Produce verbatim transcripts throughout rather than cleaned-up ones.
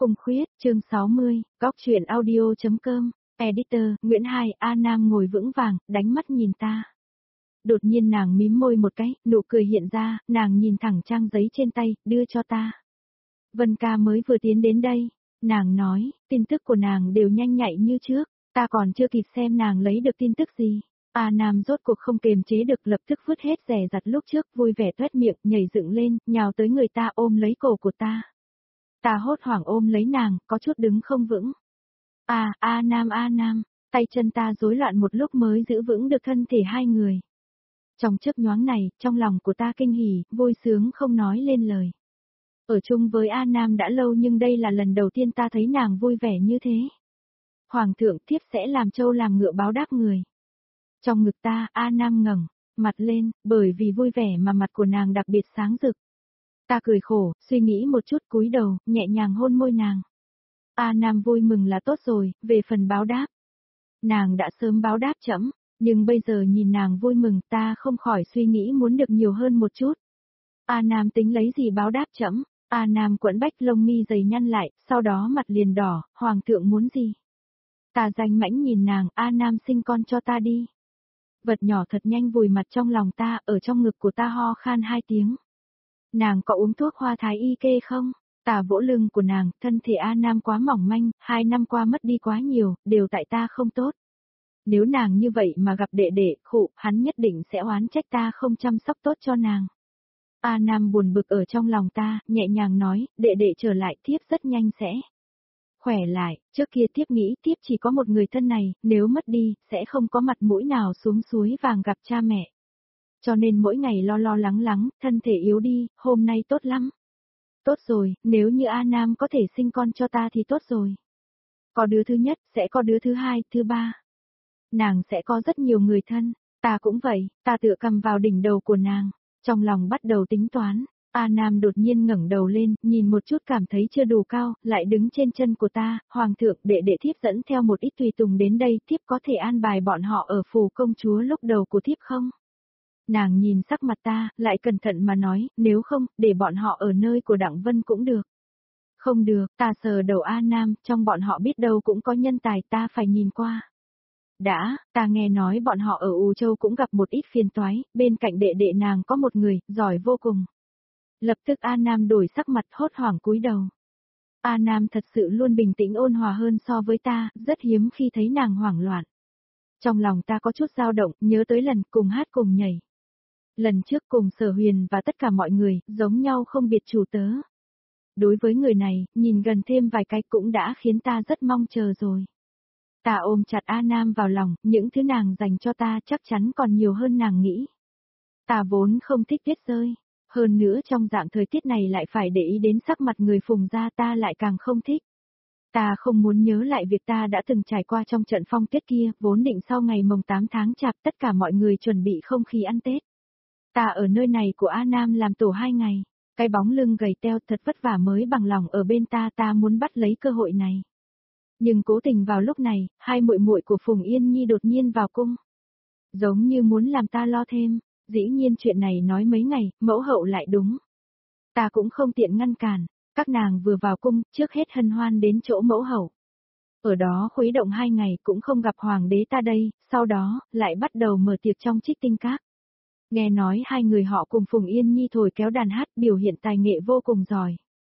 Cung Khuyết, chương sáu mươi, góc truyện audio.com, editor, Nguyễn Hai, A Nam ngồi vững vàng, đánh mắt nhìn ta. Đột nhiên nàng mím môi một cái, nụ cười hiện ra, nàng nhìn thẳng trang giấy trên tay, đưa cho ta. Vân ca mới vừa tiến đến đây, nàng nói, tin tức của nàng đều nhanh nhạy như trước, ta còn chưa kịp xem nàng lấy được tin tức gì. A Nam rốt cuộc không kềm chế được lập tức vứt hết rẻ rặt lúc trước, vui vẻ toét miệng, nhảy dựng lên, nhào tới người ta ôm lấy cổ của ta. Ta hốt hoảng ôm lấy nàng, có chút đứng không vững. À, A Nam A Nam, tay chân ta rối loạn một lúc mới giữ vững được thân thể hai người. Trong chớp nhoáng này, trong lòng của ta kinh hỉ, vui sướng không nói lên lời. Ở chung với A Nam đã lâu nhưng đây là lần đầu tiên ta thấy nàng vui vẻ như thế. Hoàng thượng thiếp sẽ làm trâu làm ngựa báo đáp người. Trong ngực ta, A Nam ngẩng mặt lên, bởi vì vui vẻ mà mặt của nàng đặc biệt sáng rực. Ta cười khổ, suy nghĩ một chút cúi đầu, nhẹ nhàng hôn môi nàng. A Nam vui mừng là tốt rồi, về phần báo đáp. Nàng đã sớm báo đáp trẫm, nhưng bây giờ nhìn nàng vui mừng ta không khỏi suy nghĩ muốn được nhiều hơn một chút. A Nam tính lấy gì báo đáp trẫm? A Nam quẫn bách lông mi dày nhăn lại, sau đó mặt liền đỏ, hoàng thượng muốn gì? Ta danh mãnh nhìn nàng, A Nam sinh con cho ta đi. Vật nhỏ thật nhanh vùi mặt trong lòng ta, ở trong ngực của ta ho khan hai tiếng. Nàng có uống thuốc hoa thái y kê không? Ta vỗ lưng của nàng, thân thể A Nam quá mỏng manh, hai năm qua mất đi quá nhiều, đều tại ta không tốt. Nếu nàng như vậy mà gặp đệ đệ, khụ, hắn nhất định sẽ oán trách ta không chăm sóc tốt cho nàng. A Nam buồn bực ở trong lòng ta, nhẹ nhàng nói, đệ đệ trở lại thiếp rất nhanh sẽ khỏe lại, trước kia thiếp nghĩ thiếp chỉ có một người thân này, nếu mất đi, sẽ không có mặt mũi nào xuống suối vàng gặp cha mẹ. Cho nên mỗi ngày lo lo lắng lắng, thân thể yếu đi, hôm nay tốt lắm. Tốt rồi, nếu như A Nam có thể sinh con cho ta thì tốt rồi. Có đứa thứ nhất, sẽ có đứa thứ hai, thứ ba. Nàng sẽ có rất nhiều người thân, ta cũng vậy, ta tựa cầm vào đỉnh đầu của nàng, trong lòng bắt đầu tính toán. A Nam đột nhiên ngẩng đầu lên, nhìn một chút cảm thấy chưa đủ cao, lại đứng trên chân của ta, hoàng thượng đệ đệ thiếp dẫn theo một ít tùy tùng đến đây, thiếp có thể an bài bọn họ ở phủ công chúa lúc đầu của thiếp không? Nàng nhìn sắc mặt ta, lại cẩn thận mà nói, nếu không, để bọn họ ở nơi của Đặng Vân cũng được. Không được, ta sờ đầu A Nam, trong bọn họ biết đâu cũng có nhân tài ta phải nhìn qua. Đã, ta nghe nói bọn họ ở U Châu cũng gặp một ít phiền toái, bên cạnh đệ đệ nàng có một người, giỏi vô cùng. Lập tức A Nam đổi sắc mặt hốt hoảng cúi đầu. A Nam thật sự luôn bình tĩnh ôn hòa hơn so với ta, rất hiếm khi thấy nàng hoảng loạn. Trong lòng ta có chút dao động, nhớ tới lần cùng hát cùng nhảy. Lần trước cùng Sở Huyền và tất cả mọi người, giống nhau không biệt chủ tớ. Đối với người này, nhìn gần thêm vài cái cũng đã khiến ta rất mong chờ rồi. Ta ôm chặt A Nam vào lòng, những thứ nàng dành cho ta chắc chắn còn nhiều hơn nàng nghĩ. Ta vốn không thích tuyết rơi, hơn nữa trong dạng thời tiết này lại phải để ý đến sắc mặt người Phùng gia ta lại càng không thích. Ta không muốn nhớ lại việc ta đã từng trải qua trong trận phong tuyết kia, vốn định sau ngày mồng tám tháng chạp tất cả mọi người chuẩn bị không khí ăn Tết. Ta ở nơi này của A Nam làm tổ hai ngày, cái bóng lưng gầy teo thật vất vả mới bằng lòng ở bên ta ta muốn bắt lấy cơ hội này. Nhưng cố tình vào lúc này, hai muội muội của Phùng Yên Nhi đột nhiên vào cung. Giống như muốn làm ta lo thêm, dĩ nhiên chuyện này nói mấy ngày, mẫu hậu lại đúng. Ta cũng không tiện ngăn cản, các nàng vừa vào cung, trước hết hân hoan đến chỗ mẫu hậu. Ở đó khuấy động hai ngày cũng không gặp hoàng đế ta đây, sau đó, lại bắt đầu mở tiệc trong Trích Tinh Các. Nghe nói hai người họ cùng Phùng Yên Nhi thổi kéo đàn hát biểu hiện tài nghệ vô cùng giỏi.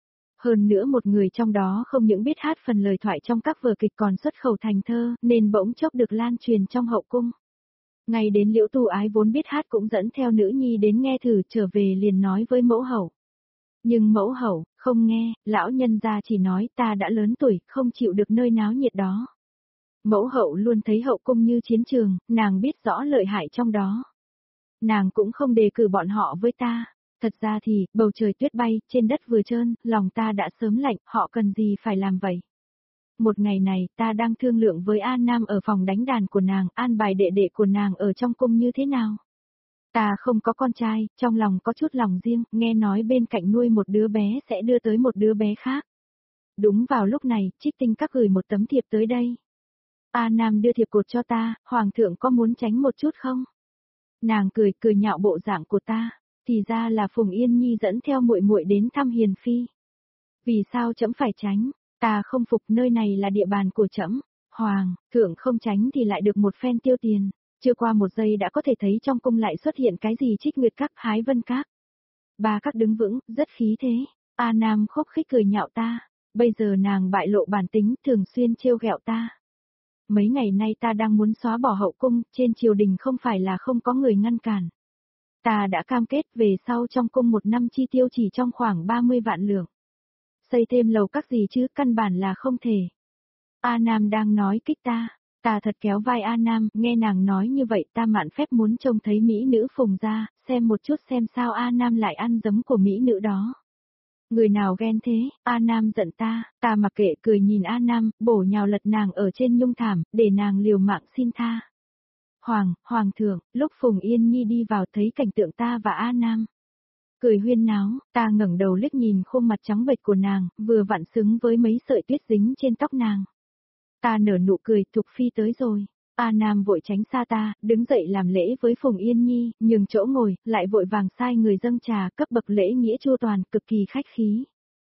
Hơn nữa một người trong đó không những biết hát phần lời thoại trong các vở kịch còn xuất khẩu thành thơ, nên bỗng chốc được lan truyền trong hậu cung. Ngay đến Liễu Tu Ái vốn biết hát cũng dẫn theo nữ nhi đến nghe thử trở về liền nói với mẫu hậu. Nhưng mẫu hậu, không nghe, lão nhân gia chỉ nói ta đã lớn tuổi, không chịu được nơi náo nhiệt đó. Mẫu hậu luôn thấy hậu cung như chiến trường, nàng biết rõ lợi hại trong đó. Nàng cũng không đề cử bọn họ với ta. Thật ra thì, bầu trời tuyết bay, trên đất vừa trơn, lòng ta đã sớm lạnh, họ cần gì phải làm vậy. Một ngày này, ta đang thương lượng với An Nam ở phòng đánh đàn của nàng, an bài đệ đệ của nàng ở trong cung như thế nào. Ta không có con trai, trong lòng có chút lòng riêng, nghe nói bên cạnh nuôi một đứa bé sẽ đưa tới một đứa bé khác. Đúng vào lúc này, Trích Tinh Các gửi một tấm thiệp tới đây. A Nam đưa thiệp cột cho ta, hoàng thượng có muốn tránh một chút không? Nàng cười cười nhạo bộ dạng của ta, thì ra là Phùng Yên Nhi dẫn theo muội muội đến thăm Hiền phi. Vì sao trẫm phải tránh? Ta không phục, nơi này là địa bàn của trẫm. Hoàng thượng không tránh thì lại được một phen tiêu tiền, chưa qua một giây đã có thể thấy trong cung lại xuất hiện cái gì Trích Nguyệt Các, Hái Vân Các. Ba các đứng vững, rất khí thế. A Nam khúc khích cười nhạo ta, bây giờ nàng bại lộ bản tính, thường xuyên trêu ghẹo ta. Mấy ngày nay ta đang muốn xóa bỏ hậu cung, trên triều đình không phải là không có người ngăn cản. Ta đã cam kết về sau trong cung một năm chi tiêu chỉ trong khoảng ba mươi vạn lượng. Xây thêm lầu các gì chứ, căn bản là không thể. A Nam đang nói kích ta, ta thật kéo vai A Nam, nghe nàng nói như vậy ta mạn phép muốn trông thấy mỹ nữ Phùng ra, xem một chút xem sao A Nam lại ăn giấm của mỹ nữ đó. Người nào ghen thế, A Nam giận ta, ta mặc kệ cười nhìn A Nam, bổ nhào lật nàng ở trên nhung thảm, để nàng liều mạng xin tha. Hoàng, Hoàng thượng, lúc Phùng Yên Nhi đi vào thấy cảnh tượng ta và A Nam. Cười huyên náo, ta ngẩng đầu liếc nhìn khuôn mặt trắng bệch của nàng, vừa vặn xứng với mấy sợi tuyết dính trên tóc nàng. Ta nở nụ cười, Thục Phi tới rồi. A Nam vội tránh xa ta, đứng dậy làm lễ với Phùng Yên Nhi, nhường chỗ ngồi, lại vội vàng sai người dâng trà, cấp bậc lễ nghĩa chu toàn, cực kỳ khách khí.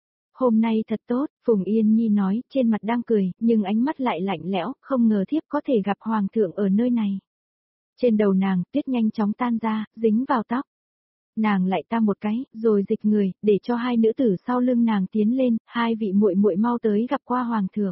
Hôm nay thật tốt, Phùng Yên Nhi nói, trên mặt đang cười, nhưng ánh mắt lại lạnh lẽo, không ngờ thiếp có thể gặp Hoàng thượng ở nơi này. Trên đầu nàng, tuyết nhanh chóng tan ra, dính vào tóc. Nàng lại ta một cái, rồi dịch người, để cho hai nữ tử sau lưng nàng tiến lên, hai vị muội muội mau tới gặp qua Hoàng thượng.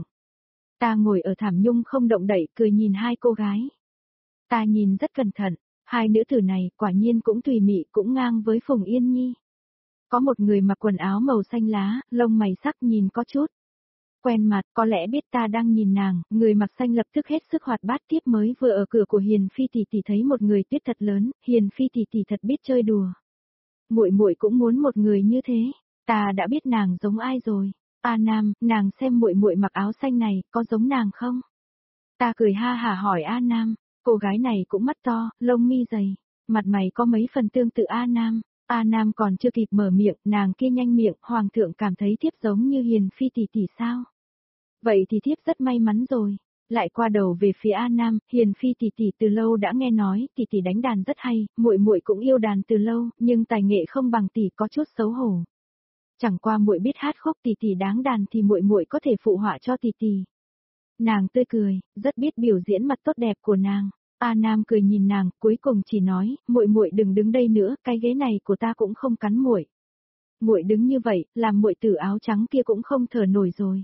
Ta ngồi ở thảm nhung không động đậy, cười nhìn hai cô gái. Ta nhìn rất cẩn thận, hai nữ tử này quả nhiên cũng tùy mị, cũng ngang với Phùng Yên Nhi. Có một người mặc quần áo màu xanh lá, lông mày sắc nhìn có chút quen mặt, có lẽ biết ta đang nhìn nàng, người mặc xanh lập tức hết sức hoạt bát, tiếp mới vừa ở cửa của Hiền Phi tỷ tỷ thấy một người tuyết thật lớn, Hiền Phi tỷ tỷ thật biết chơi đùa. Muội muội cũng muốn một người như thế, ta đã biết nàng giống ai rồi. A Nam, nàng xem muội muội mặc áo xanh này, có giống nàng không? Ta cười ha hả hỏi A Nam, cô gái này cũng mắt to, lông mi dày, mặt mày có mấy phần tương tự A Nam. A Nam còn chưa kịp mở miệng, nàng kia nhanh miệng, Hoàng thượng cảm thấy thiếp giống như Hiền Phi tỷ tỷ sao? Vậy thì thiếp rất may mắn rồi. Lại qua đầu về phía A Nam, Hiền Phi tỷ tỷ từ lâu đã nghe nói, tỷ tỷ đánh đàn rất hay, muội muội cũng yêu đàn từ lâu, nhưng tài nghệ không bằng tỷ, có chút xấu hổ. Chẳng qua muội biết hát khúc, tỷ tỷ đáng đàn thì muội muội có thể phụ họa cho tỷ tỷ. Nàng tươi cười, rất biết biểu diễn mặt tốt đẹp của nàng. A Nam cười nhìn nàng, cuối cùng chỉ nói, muội muội đừng đứng đây nữa, cái ghế này của ta cũng không cắn muội. Muội đứng như vậy, làm muội tử áo trắng kia cũng không thở nổi rồi.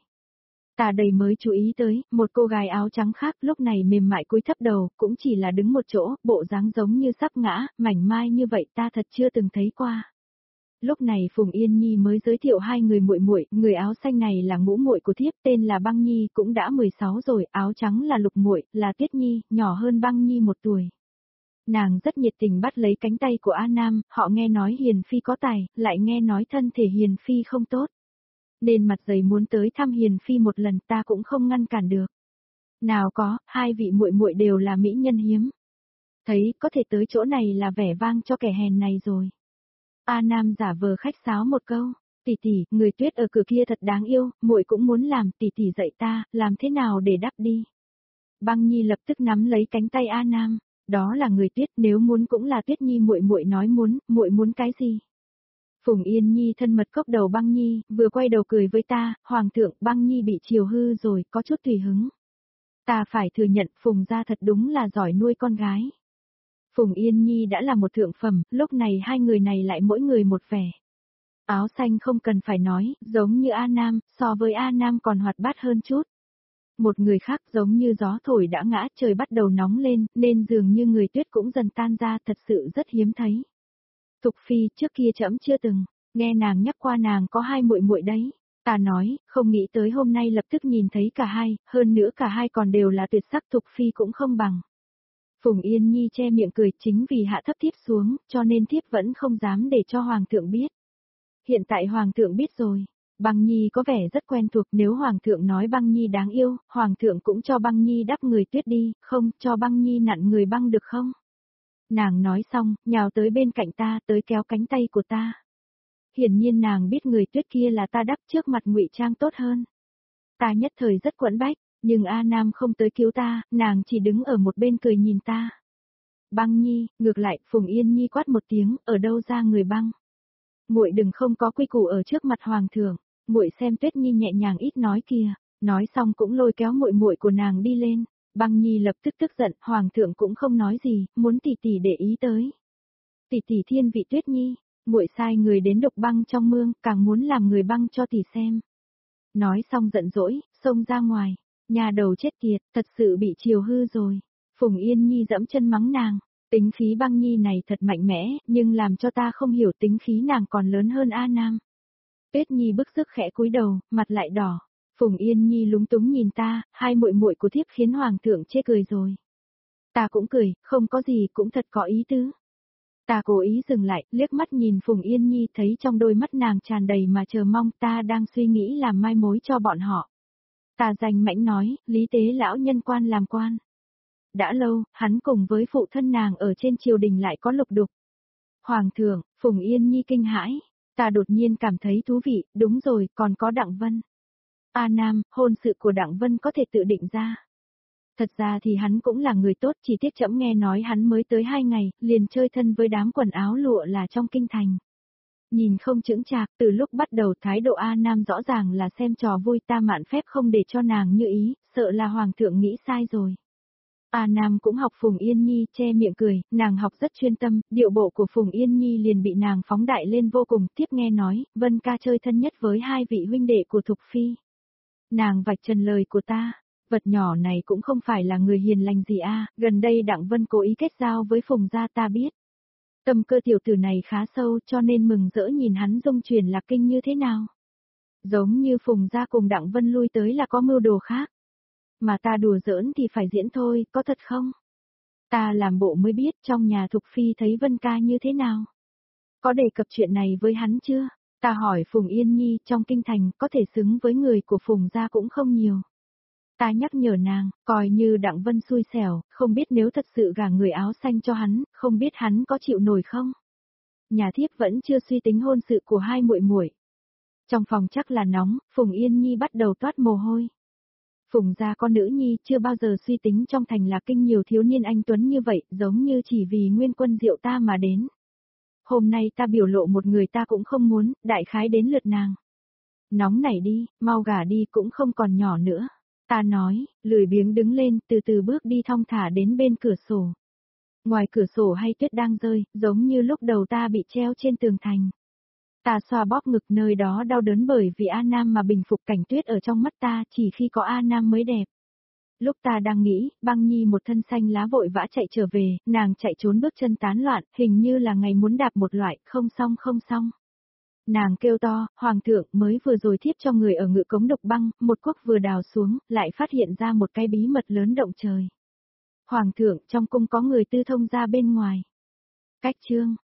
Ta đầy mới chú ý tới, một cô gái áo trắng khác lúc này mềm mại cúi thấp đầu, cũng chỉ là đứng một chỗ, bộ dáng giống như sắp ngã, mảnh mai như vậy ta thật chưa từng thấy qua. Lúc này Phùng Yên Nhi mới giới thiệu hai người muội muội, người áo xanh này là ngũ muội của thiếp, tên là Băng Nhi, cũng đã mười sáu rồi, áo trắng là Lục muội, là Tuyết Nhi, nhỏ hơn Băng Nhi một tuổi. Nàng rất nhiệt tình bắt lấy cánh tay của A Nam, họ nghe nói Hiền Phi có tài, lại nghe nói thân thể Hiền Phi không tốt. Nên mặt dày muốn tới thăm Hiền Phi một lần, ta cũng không ngăn cản được. Nào có, hai vị muội muội đều là mỹ nhân hiếm. Thấy, có thể tới chỗ này là vẻ vang cho kẻ hèn này rồi. A Nam giả vờ khách sáo một câu, tỷ tỷ, người tuyết ở cửa kia thật đáng yêu, muội cũng muốn làm, tỷ tỷ dạy ta, làm thế nào để đắp đi. Băng Nhi lập tức nắm lấy cánh tay A Nam, đó là người tuyết, nếu muốn cũng là Tuyết Nhi, muội muội nói muốn, muội muốn cái gì? Phùng Yên Nhi thân mật cốc đầu Băng Nhi, vừa quay đầu cười với ta, Hoàng thượng, Băng Nhi bị chiều hư rồi, có chút tùy hứng. Ta phải thừa nhận, Phùng gia thật đúng là giỏi nuôi con gái. Phùng Yên Nhi đã là một thượng phẩm, lúc này hai người này lại mỗi người một vẻ. Áo xanh không cần phải nói, giống như A Nam, so với A Nam còn hoạt bát hơn chút. Một người khác giống như gió thổi đã ngã, trời bắt đầu nóng lên, nên dường như người tuyết cũng dần tan ra, thật sự rất hiếm thấy. Thục Phi, trước kia trẫm chưa từng nghe nàng nhắc qua nàng có hai muội muội đấy. Ta nói, không nghĩ tới hôm nay lập tức nhìn thấy cả hai, hơn nữa cả hai còn đều là tuyệt sắc, Thục Phi cũng không bằng. Phùng Yên Nhi che miệng cười, chính vì hạ thấp thiếp xuống, cho nên thiếp vẫn không dám để cho Hoàng thượng biết. Hiện tại Hoàng thượng biết rồi. Băng Nhi có vẻ rất quen thuộc, nếu Hoàng thượng nói Băng Nhi đáng yêu, Hoàng thượng cũng cho Băng Nhi đắp người tuyết đi, không, cho Băng Nhi nặn người băng được không? Nàng nói xong, nhào tới bên cạnh ta, tới kéo cánh tay của ta. Hiển nhiên nàng biết người tuyết kia là ta đắp, trước mặt ngụy trang tốt hơn. Ta nhất thời rất quẫn bách, nhưng A Nam không tới cứu ta, nàng chỉ đứng ở một bên cười nhìn ta. Băng Nhi, ngược lại, Phùng Yên Nhi quát một tiếng, ở đâu ra người băng? Muội đừng không có quy củ ở trước mặt Hoàng thượng. muội xem Tuyết Nhi nhẹ nhàng ít nói kìa, nói xong cũng lôi kéo muội muội của nàng đi lên. Băng Nhi lập tức tức giận, hoàng thượng cũng không nói gì, muốn tỷ tỷ để ý tới. Tỷ tỷ thiên vị Tuyết Nhi, muội sai người đến đục băng trong mương, càng muốn làm người băng cho tỷ xem. Nói xong giận dỗi, xông ra ngoài, nhà đầu chết tiệt, thật sự bị chiều hư rồi. Phùng Yên Nhi dẫm chân mắng nàng, tính khí Băng Nhi này thật mạnh mẽ, nhưng làm cho ta không hiểu tính khí nàng còn lớn hơn A Nam. Tuyết Nhi bức sức khẽ cúi đầu, mặt lại đỏ. Phùng Yên Nhi lúng túng nhìn ta, hai muội muội của thiếp khiến hoàng thượng chê cười rồi. Ta cũng cười, không có gì, cũng thật có ý tứ. Ta cố ý dừng lại, liếc mắt nhìn Phùng Yên Nhi, thấy trong đôi mắt nàng tràn đầy mà chờ mong, ta đang suy nghĩ làm mai mối cho bọn họ. Ta danh mãnh nói, Lý Tế lão nhân quan làm quan. Đã lâu, hắn cùng với phụ thân nàng ở trên triều đình lại có lục đục. Hoàng thượng, Phùng Yên Nhi kinh hãi, ta đột nhiên cảm thấy thú vị, đúng rồi, còn có Đặng Vân. A Nam, hôn sự của Đặng Vân có thể tự định ra. Thật ra thì hắn cũng là người tốt, chỉ tiếc trẫm nghe nói hắn mới tới hai ngày, liền chơi thân với đám quần áo lụa là trong kinh thành. Nhìn không chững chạc, từ lúc bắt đầu thái độ A Nam rõ ràng là xem trò vui, ta mạn phép không để cho nàng như ý, sợ là hoàng thượng nghĩ sai rồi. A Nam cũng học Phùng Yên Nhi, che miệng cười, nàng học rất chuyên tâm, điệu bộ của Phùng Yên Nhi liền bị nàng phóng đại lên vô cùng, tiếp nghe nói, Vân ca chơi thân nhất với hai vị huynh đệ của Thục Phi. Nàng vạch trần lời của ta, vật nhỏ này cũng không phải là người hiền lành gì a, gần đây Đặng Vân cố ý kết giao với Phùng gia ta biết. Tâm cơ tiểu tử này khá sâu cho nên mừng rỡ nhìn hắn dung truyền lạc kinh như thế nào. Giống như Phùng gia cùng Đặng Vân lui tới là có mưu đồ khác. Mà ta đùa giỡn thì phải diễn thôi, có thật không? Ta làm bộ mới biết trong nhà Thục Phi thấy Vân ca như thế nào. Có đề cập chuyện này với hắn chưa? Ta hỏi Phùng Yên Nhi trong kinh thành có thể xứng với người của Phùng gia cũng không nhiều. Ta nhắc nhở nàng, coi như Đặng Vân xui xẻo, không biết nếu thật sự gả người áo xanh cho hắn, không biết hắn có chịu nổi không? Nhà thiếp vẫn chưa suy tính hôn sự của hai muội muội. Trong phòng chắc là nóng, Phùng Yên Nhi bắt đầu toát mồ hôi. Phùng gia con nữ nhi chưa bao giờ suy tính trong thành là kinh nhiều thiếu niên anh tuấn như vậy, giống như chỉ vì nguyên quân diệu ta mà đến. Hôm nay ta biểu lộ một người ta cũng không muốn, đại khái đến lượt nàng. Nóng nảy đi, mau gả đi cũng không còn nhỏ nữa. Ta nói, lười biếng đứng lên, từ từ bước đi thong thả đến bên cửa sổ. Ngoài cửa sổ hay tuyết đang rơi, giống như lúc đầu ta bị treo trên tường thành. Ta xoa bóp ngực, nơi đó đau đớn bởi vì A Nam mà bình phục cảnh tuyết ở trong mắt ta, chỉ khi có A Nam mới đẹp. Lúc ta đang nghĩ, Băng Nhi một thân xanh lá vội vã chạy trở về, nàng chạy trốn bước chân tán loạn, hình như là ngày muốn đạp một loại, không xong không xong. Nàng kêu to, hoàng thượng mới vừa rồi thiếp cho người ở ngự cống độc băng, một quốc vừa đào xuống, lại phát hiện ra một cái bí mật lớn động trời. Hoàng thượng, trong cung có người tư thông ra bên ngoài. Cách chương.